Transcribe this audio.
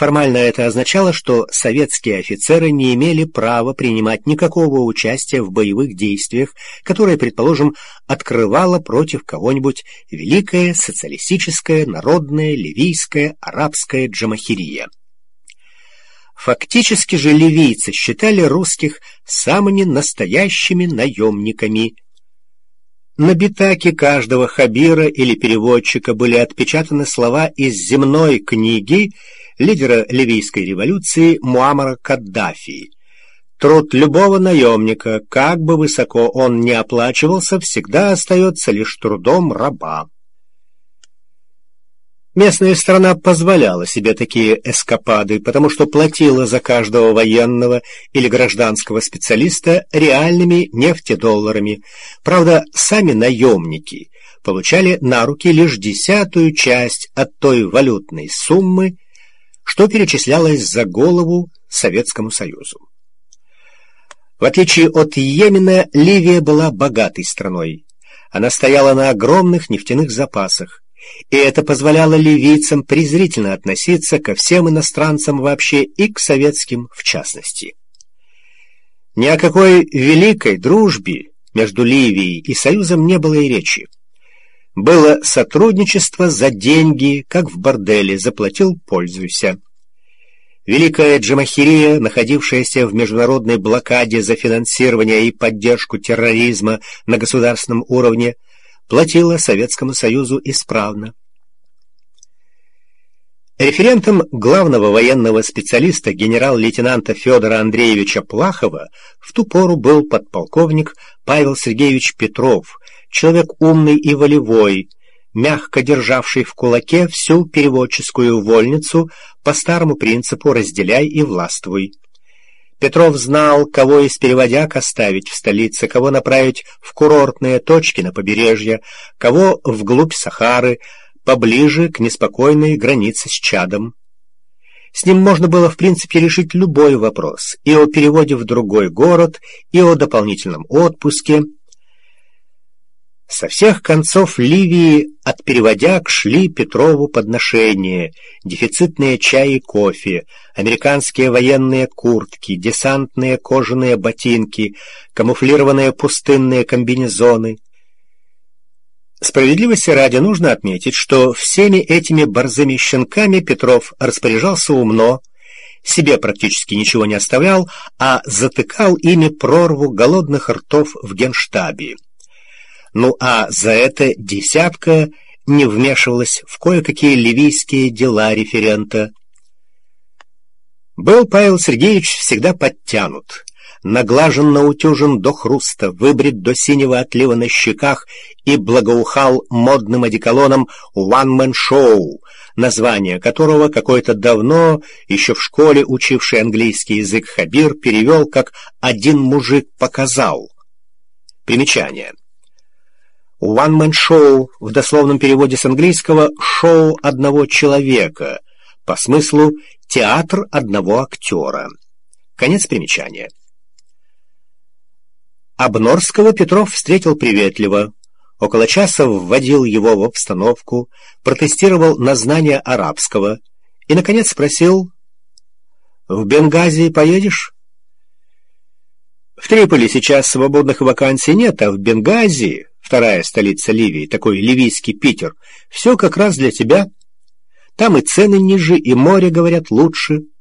Формально это означало, что советские офицеры не имели права принимать никакого участия в боевых действиях, которые, предположим, открывало против кого-нибудь великая социалистическая, народная, ливийская, арабская джамахирия. Фактически же ливийцы считали русских самыми настоящими наемниками. На битаке каждого хабира или переводчика были отпечатаны слова из земной книги лидера ливийской революции Муаммара Каддафи. Труд любого наемника, как бы высоко он ни оплачивался, всегда остается лишь трудом раба. Местная страна позволяла себе такие эскапады, потому что платила за каждого военного или гражданского специалиста реальными нефтедолларами. Правда, сами наемники получали на руки лишь 10-ю часть от той валютной суммы, что перечислялось за голову Советскому Союзу. В отличие от Йемена, Ливия была богатой страной. Она стояла на огромных нефтяных запасах, и это позволяло ливийцам презрительно относиться ко всем иностранцам вообще и к советским в частности. Ни о какой великой дружбе между Ливией и Союзом не было и речи. Было сотрудничество за деньги, как в борделе, заплатил — пользуйся. Великая джамахирия, находившаяся в международной блокаде за финансирование и поддержку терроризма на государственном уровне, платила Советскому Союзу исправно. Референтом главного военного специалиста генерал-лейтенанта Федора Андреевича Плахова в ту пору был подполковник Павел Сергеевич Петров, человек умный и волевой, мягко державший в кулаке всю переводческую вольницу по старому принципу «разделяй и властвуй». Петров знал, кого из переводяк оставить в столице, кого направить в курортные точки на побережье, кого вглубь Сахары, поближе к неспокойной границе с Чадом. С ним можно было, в принципе, решить любой вопрос и о переводе в другой город, и о дополнительном отпуске. Со всех концов Ливии от переводяк шли Петрову подношения, дефицитные чай и кофе, американские военные куртки, десантные кожаные ботинки, камуфлированные пустынные комбинезоны. Справедливости ради нужно отметить, что всеми этими борзыми щенками Петров распоряжался умно, себе практически ничего не оставлял, а затыкал ими прорву голодных ртов в генштабе. Ну а за это десятка не вмешивалась в кое-какие ливийские дела референта. Был Павел Сергеевич всегда подтянут, наглажен, наутюжен до хруста, выбрит до синего отлива на щеках и благоухал модным одеколоном «One Man Show», название которого какой-то давно, еще в школе учивший английский язык хабир, перевел как «один мужик показал». Примечание. One Man Show в дословном переводе с английского «шоу одного человека», по смыслу «театр одного актера». Конец примечания. Обнорского Петров встретил приветливо, около часа вводил его в обстановку, протестировал на знание арабского и, наконец, спросил: «В Бенгази поедешь?» «В Триполи сейчас свободных вакансий нет, а в Бенгази, вторая столица Ливии, такой ливийский Питер, все как раз для тебя. Там и цены ниже, и море, говорят, лучше».